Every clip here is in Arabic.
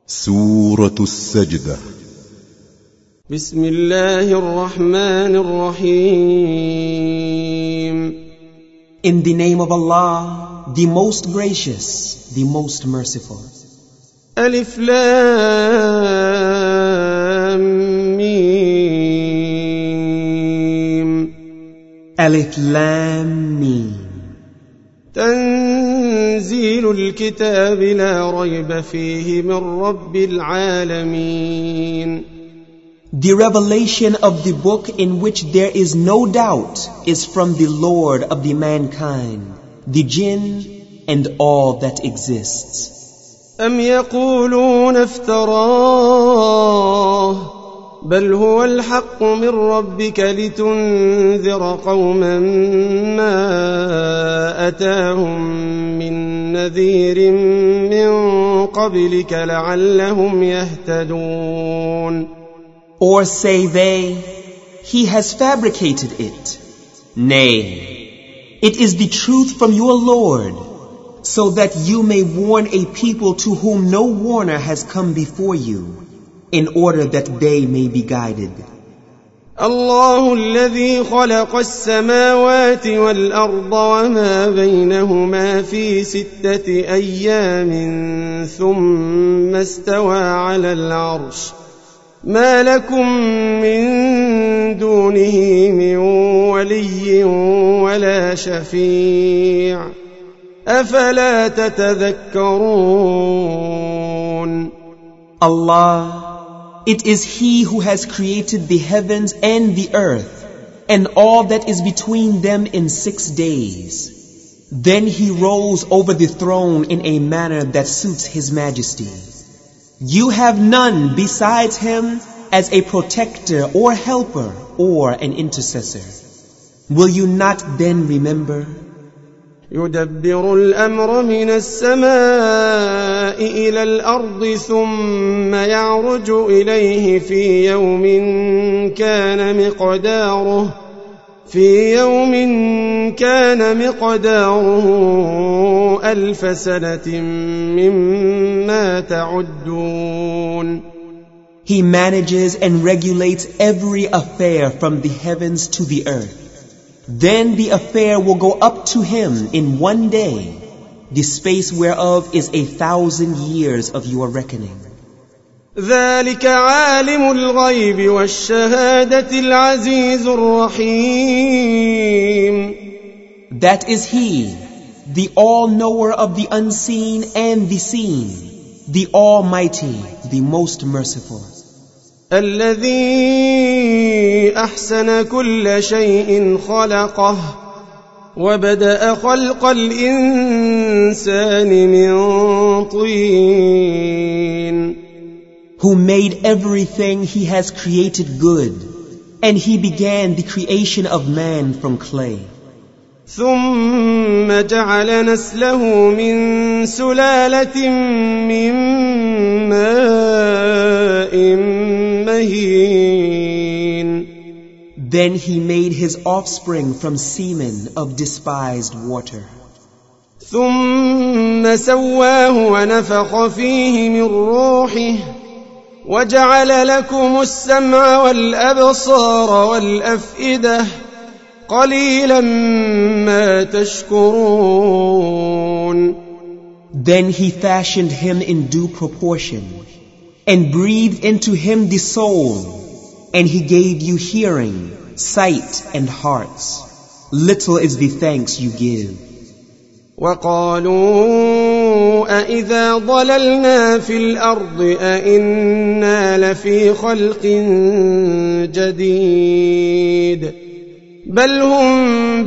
سورة السجدة. بسم الله الرحمن الرحيم. In the name of Allah, the most gracious, the most merciful. ألف لام ميم. Alif Lam Mim. تنزيل الكتاب لا ريب فيه من رب العالمين. The revelation of the book in which there is no doubt is from the Lord of the mankind, the jinn and all that exists. أم يقولون افتراه بل هو الحق من ربك لتنذر قوما ما أتاهم من نذير من قبلك لعلهم يهتدون. Or say they, he has fabricated it. Nay, it is the truth from your Lord, so that you may warn a people to whom no warner has come before you, in order that they may be guided. الله الذي خلق السماوات والأرض وما بينهما في 6 أيام ثم استوى على العرش ما لكم من دونه من ولي ولا شفيع أفلا تتذكرون. Allah, it is He who has created the heavens and the earth and all that is between them in 6 days. Then He rose over the throne in a manner that suits His majesty. You have none besides Him as a protector or helper or an intercessor. Will you not then remember? يدبر الأمر من السماء إلى الأرض ثم يعرج إليه في يوم كان مقداره 1000 سنة مما تعدون. He manages and regulates every affair from the heavens to the earth. Then the affair will go up to Him in 1 day, the space whereof is 1,000 years of your reckoning. ذلك عالم الغيب والشهادة العزيز الرحيم. That is He, the all-knower of the unseen and the seen, the Almighty, the most merciful. الذي أحسن كل شيء خلقه وبدأ خلق الإنسان من طين. Who made everything He has created good, and He began the creation of man from clay. ثم جعل نسله من سلالة من ماء مهين. Then He made His offspring from semen of despised water. ثم سواه ونفخ فيه من روحه وجعل لكم السمع والأبصار والأفئدة قليلا ما تشكرون. Then He fashioned him in due proportion and breathed into him the soul, and He gave you hearing, sight and hearts. Little is the thanks you give. وقالوا أإذا ضللنا في الأرض أإنا لفي خلق جديد بل هم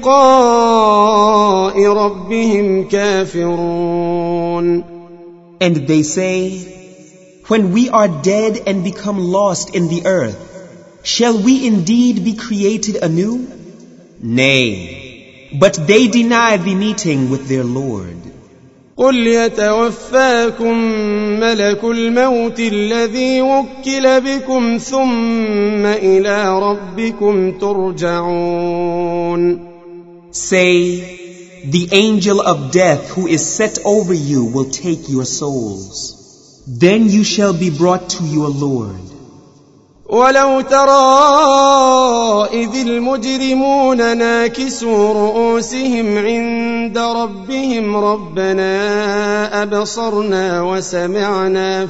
بلقاء ربهم كافرون. And they say, when we are dead and become lost in the earth, shall we indeed be created anew? Nay, but they deny the meeting with their Lord. قل يتوفاكم ملك الموت الذي وكل بكم ثم إلى ربكم ترجعون. Say, the angel of death who is set over you will take your souls. Then you shall be brought to your Lord. ولو ترى إذ المجرمون ناكسوا رؤوسهم عند ربهم ربنا أبصرنا وسمعنا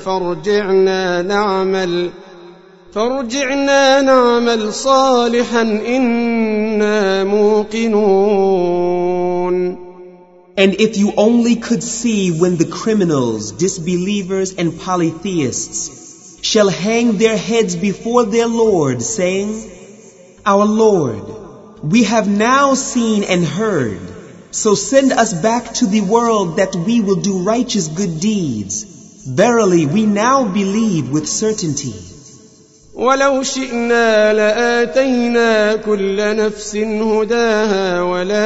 فارجعنا نعمل صالحا إنا موقنون. And if you only could see when the criminals, disbelievers and polytheists shall hang their heads before their Lord, saying, Our Lord, we have now seen and heard, so send us back to the world that we will do righteous good deeds. Verily, we now believe with certainty. ولو شئنا لآتينا كل نفس هداها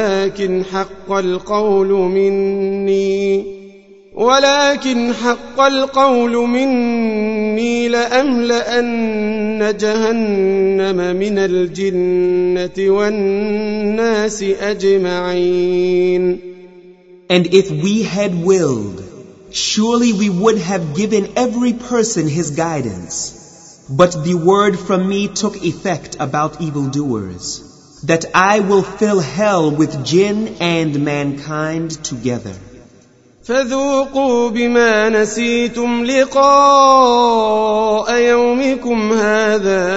ولكن حق القول مني لأملأن جهنم من الجنة والناس أجمعين. And if we had willed, surely we would have given every person his guidance. But the word from me took effect about evildoers, that I will fill hell with jinn and mankind together. فذوقوا بما نسيتم لقاء يومكم هذا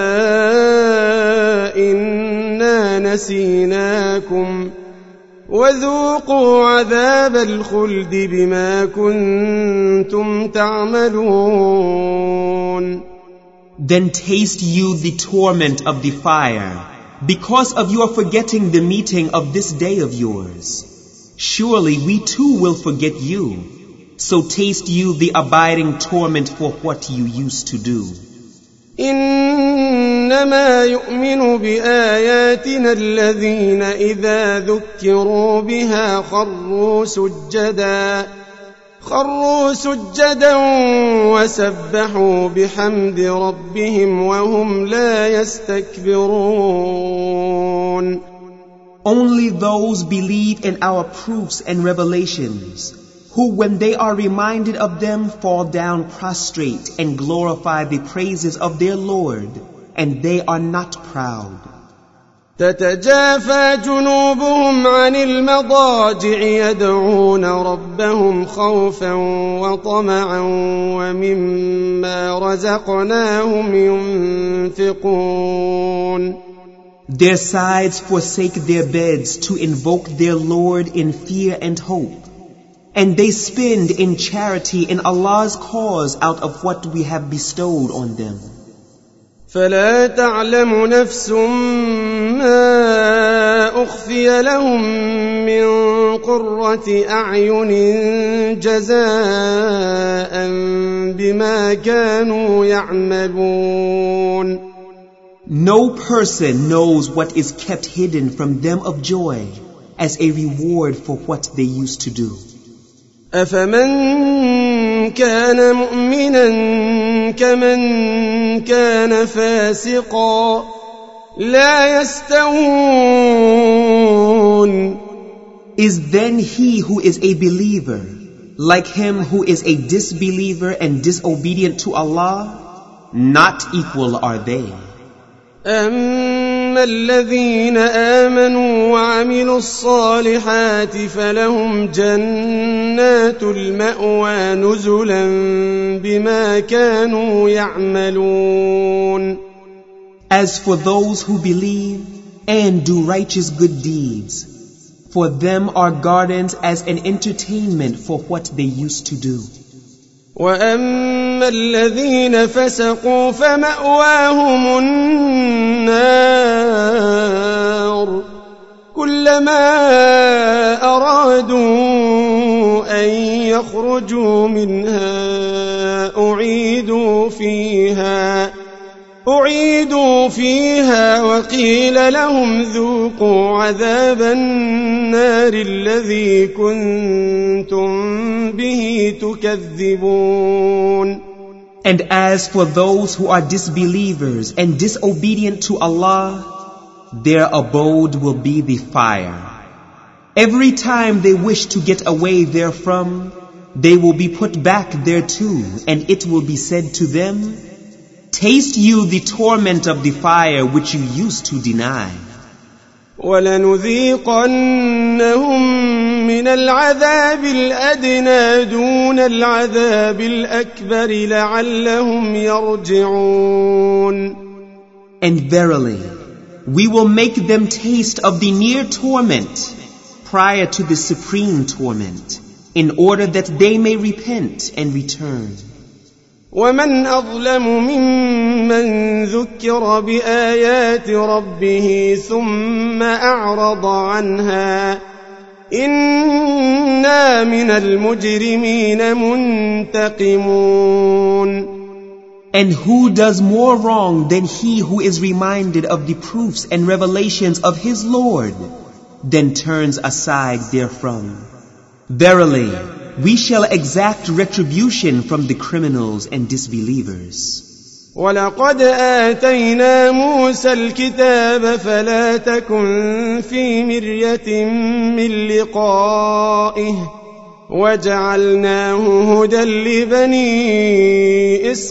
إنا نسيناكم وذوقوا عذاب الخلد بما كنتم تعملون. Then taste you the torment of the fire, because of your forgetting the meeting of this day of yours. Surely we too will forget you, so taste you the abiding torment for what you used to do. إنما يؤمن بآياتنا الذين إذا ذكروا بها خروا سجدا وسبحوا بحمد ربهم وهم لا يستكبرون. Only those believe in our proofs and revelations, who when they are reminded of them fall down prostrate and glorify the praises of their Lord, and they are not proud. تتجافى جنوبهم عن المضاجع يدعون ربهم خوفا وطمعا ومما رزقناهم ينفقون. Their sides forsake their beds to invoke their Lord in fear and hope, and they spend in charity in Allah's cause out of what we have bestowed on them. فلا تعلم نفس ما أخفي لهم من قرة أعين جزاء بما كانوا يعملون. No person knows what is kept hidden from them of joy as a reward for what they used to do. أفمن كان مؤمنا كمن كان فاسقا لا يستوون. Is then he who is a believer like him who is a disbeliever and disobedient to Allah? Not equal are they. أما الذين آمنوا وعملوا الصالحات فلهم جنات المأوى نزلا بما كانوا يعملون. As for those who believe and do righteous good deeds, for them are gardens as an entertainment for what they used to do. وأما الذين فسقوا فمأواهم النار كلما أرادوا أن يخرجوا منها أعيدوا فيها وقيل لهم ذوقوا عذاب النار الذي كنتم به تكذبون. And as for those who are disbelievers and disobedient to Allah, their abode will be the fire. Every time they wish to get away therefrom, they will be put back thereto, and it will be said to them, taste you the torment of the fire which you used to deny. وَلَنُذِيقَنَّهُم مِّنَ الْعَذَابِ الْأَدْنَىٰ دُونَ الْعَذَابِ الْأَكْبَرِ لَعَلَّهُمْ يَرْجِعُونَ. And verily, we will make them taste of the near torment prior to the supreme torment, in order that they may repent and return. وَمَنْ أَظْلَمُ مِمَّنْ ذُكِّرَ بِآيَاتِ رَبِّهِ ثُمَّ أَعْرَضَ عَنْهَا إِنَّا مِنَ الْمُجْرِمِينَ مُنْتَقِمُونَ. And who does more wrong than he who is reminded of the proofs and revelations of his Lord, then turns aside therefrom? Verily, we shall exact retribution from the criminals and disbelievers. وَلَقَدْ آتَيْنَا مُوسَى الْكِتَابَ فَلَا تَكُنْ فِي مِرْيَةٍ مِّن لِّقَائِهِ وَجَعَلْنَاهُ هُدًى لِّبَنِي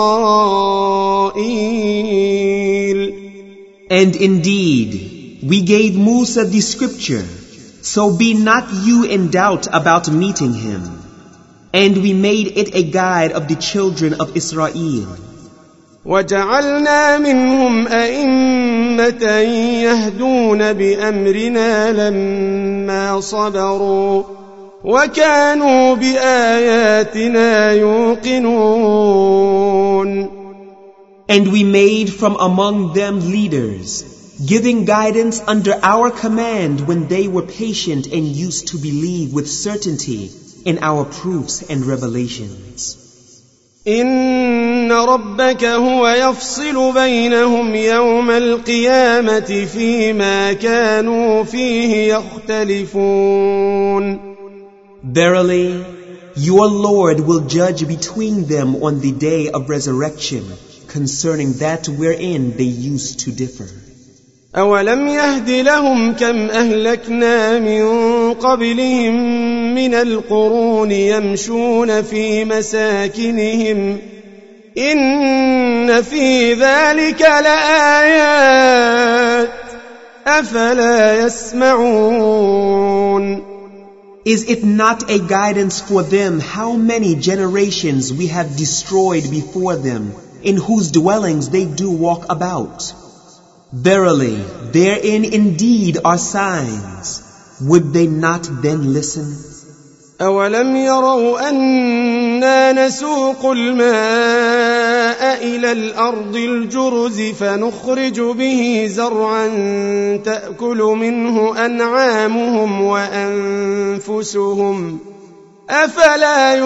إِسْرَائِيلَ. And indeed, we gave Musa the scripture, so be not you in doubt about meeting him. And we made it a guide of the children of Israel. وَجَعَلْنَا مِنْهُمْ أَئِمَّةً يَهْدُونَ بِأَمْرِنَا لَمَّا صَبَرُوا وَكَانُوا بِآيَاتِنَا يُوقِنُونَ. And we made from among them leaders, giving guidance under our command when they were patient and used to believe with certainty in our proofs and revelations. إِنَّ رَبَّكَ هُوَ يَفْصِلُ بَيْنَهُمْ يَوْمَ الْقِيَامَةِ فِيمَا كَانُوا فِيهِ يَخْتَلِفُونَ. Verily, your Lord will judge between them on the day of resurrection concerning that wherein they used to differ. أَوَلَمْ يَهْدِ لَهُمْ كَمْ أَهْلَكْنَا مِنْ قَبْلِهِمْ مِنَ الْقُرُونِ يَمْشُونَ فِي مَسَاكِنِهِمْ إِنَّ فِي ذَلِكَ لَآيَاتٍ أَفَلَا يَسْمَعُونَ. Is it not a guidance for them how many generations we have destroyed before them, in whose dwellings they do walk about? Verily, therein indeed are signs. Would they not then listen? أَوَلَمْ يَرَوْا أَنَّا نَسُوقُ الْمَاءَ إِلَى الْأَرْضِ الْجُرُزِ فَنُخْرِجُ بِهِ زَرْعًا تَأْكُلُ مِنْهُ أَنْعَامُهُمْ وَأَنْفُسُهُمْ أَفَلَا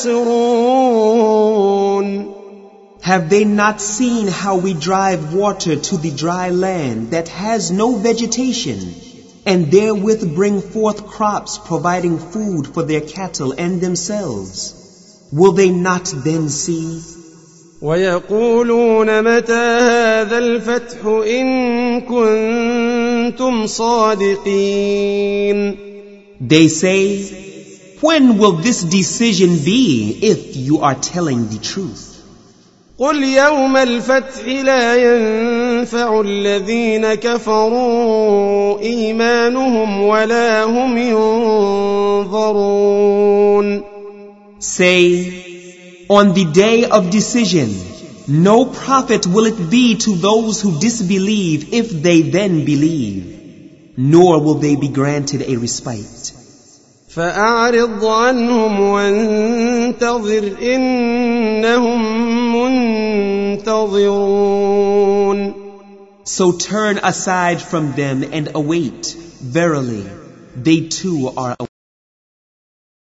يُبْصِرُونَ. Have they not seen how we drive water to the dry land that has no vegetation, and therewith bring forth crops providing food for their cattle and themselves? Will they not then see? وَيَقُولُونَ مَتَى هَذَا الْفَتْحُ إِن كُنتُمْ صَادِقِينَ. They say, when will this decision be if you are telling the truth? قُلْ يَوْمَ الْفَتْحِ لَا يَنفَعُ الَّذِينَ كَفَرُوا إِيمَانُهُمْ وَلَا هُمْ يُنظَرُونَ. Say, on the day of decision, no profit will it be to those who disbelieve if they then believe, nor will they be granted a respite. فَأَعْرِضْ عَنْهُمْ وَانْتَظِرْ إِنَّهُمْ منتظرون. So turn aside from them and await. Verily, they too are awaiting.